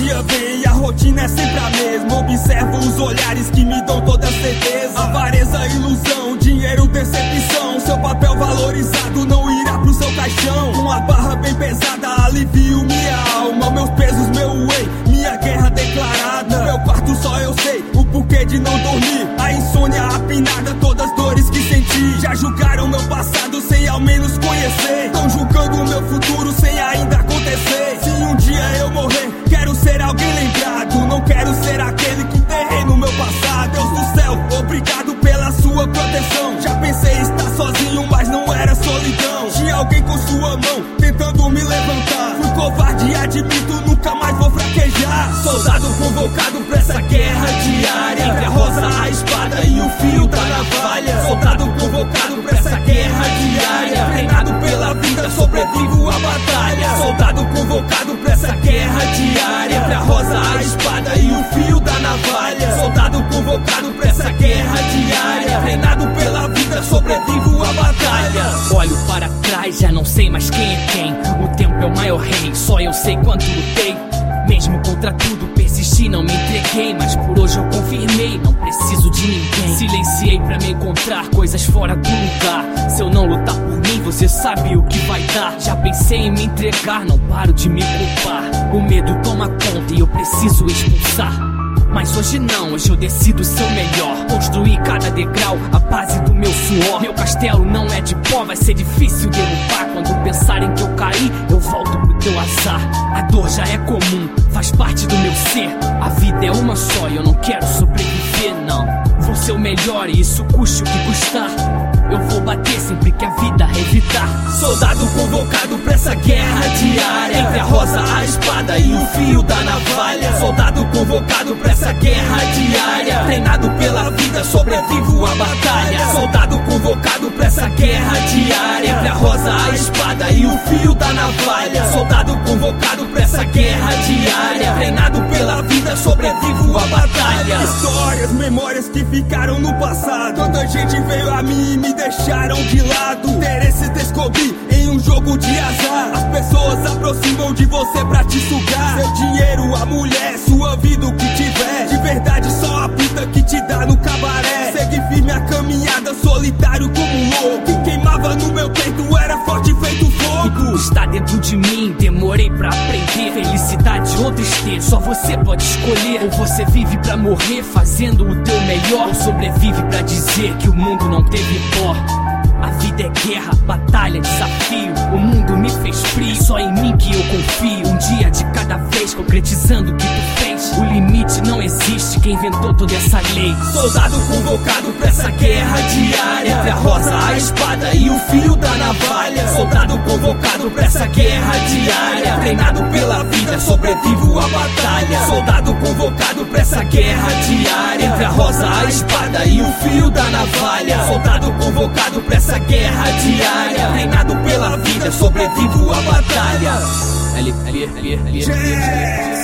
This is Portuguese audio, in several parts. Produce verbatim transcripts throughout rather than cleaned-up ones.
dia vem e a rotina é sempre a mesma. Observo os olhares que me dão toda certeza. Avareza, ilusão, dinheiro, decepção. Seu papel valorizado não irá pro seu caixão. Uma barra bem pesada, alivio minha alma. Meus pesos, meu whey, minha guerra declarada. No meu quarto só eu sei o porquê de não dormir. A insônia, a pinada, todas as dores que senti. Já julgaram meu passado sem ao menos conhecer. Tão julgando o meu futuro sem ainda acontecer. Se um dia eu morrer, quero ser alguém lembrado. Não quero ser aquele que enterrei no meu passado. Deus do céu, obrigado pela sua proteção. Já pensei estar sozinho, mas não era solidão. Tinha alguém com sua mão, tentando me levantar. Fui covarde e admito, nunca mais vou fraquejar. Soldado convocado pra essa guerra diária. Entre a rosa, a espada e o fio da navalha. Soldado convocado pra essa guerra diária. Treinado pela vida, sobrevivo à batalha. Soldado convocado pra essa guerra diária. Entre a rosa, a espada e o fio da navalha. Soldado convocado pra essa guerra diária. Treinado pela vida, sobrevivo à batalha. Olho para trás, já não sei mais quem é quem. O tempo é o maior rei, só eu sei quanto lutei. Mesmo contra tudo, persisti, não me entreguei. Mas por hoje eu confirmei, não preciso de ninguém. Silenciei pra me encontrar coisas fora do lugar. Se eu não lutar por mim, você sabe o que vai dar. Já pensei em me entregar, não paro de me culpar. O medo toma conta e eu preciso expulsar. Mas hoje não, hoje eu decido ser o melhor. Construir cada degrau, a base do meu suor. Meu castelo não é de pó, vai ser difícil derrubar. Quando pensarem que eu caí, eu volto pro teu azar. A dor já é comum, faz parte do meu ser. A vida é uma só e eu não quero sobreviver, não. Vou ser o melhor e isso custe o que custar. Eu vou bater sempre que a vida revidar. Soldado convocado pra essa guerra diária. Entre a rosa, a espada e o fio da navalha. Soldado convocado pra essa guerra diária. Treinado pela vida, sobrevivo à batalha. Soldado convocado pra essa guerra diária. Entre a rosa, a espada e o fio da navalha. Soldado convocado pra essa guerra diária. Treinado pela vida, sobrevivo à batalha. Histórias, memórias que ficaram no passado. Tanta gente veio a mim e me deixaram de lado. Interesses descobri em um jogo de azar. As pessoas aproximam de você pra te sugar. Seu dinheiro, a mulher, sua vida, o que tiver. De verdade só a puta que te dá no cabaré. Segui firme a caminhada, solitário como um louco. Quem queimava no meu peito era forte feito fogo. Tudo está dentro de mim, demorei pra aprender. Felicidade ou tristeza, só você pode escolher. Ou você vive pra morrer fazendo o teu melhor, ou sobrevive pra dizer que o mundo não teve pó. A vida é guerra, batalha, desafio. O mundo me fez frio, só em mim que eu confio. Um dia de cada vez, concretizando o que tu fez. O limite não existe, quem inventou toda essa lei. Soldado convocado pra essa guerra diária. Entre a rosa, a espada e o fio da navalha. Soldado convocado pra essa guerra diária. Treinado pela vida, sobrevivo à batalha. Soldado convocado pra essa guerra diária. Entre a rosa, a espada e o fio da navalha. Soldado convocado pra essa guerra diária. Treinado pela vida, sobrevivo à batalha. Ali, ali, ali, ali, ali.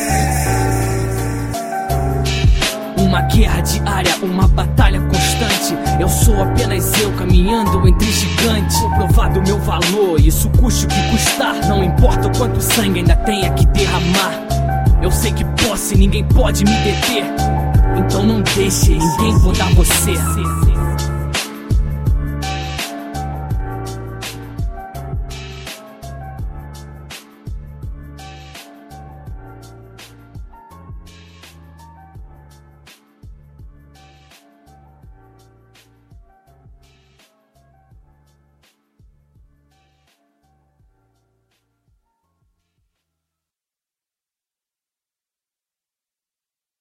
Uma guerra diária, uma batalha constante. Eu sou apenas eu caminhando entre gigantes. Comprovado meu valor, isso custe o que custar. Não importa o quanto sangue ainda tenha que derramar. Eu sei que posso e ninguém pode me deter. Então não deixe ninguém podar você.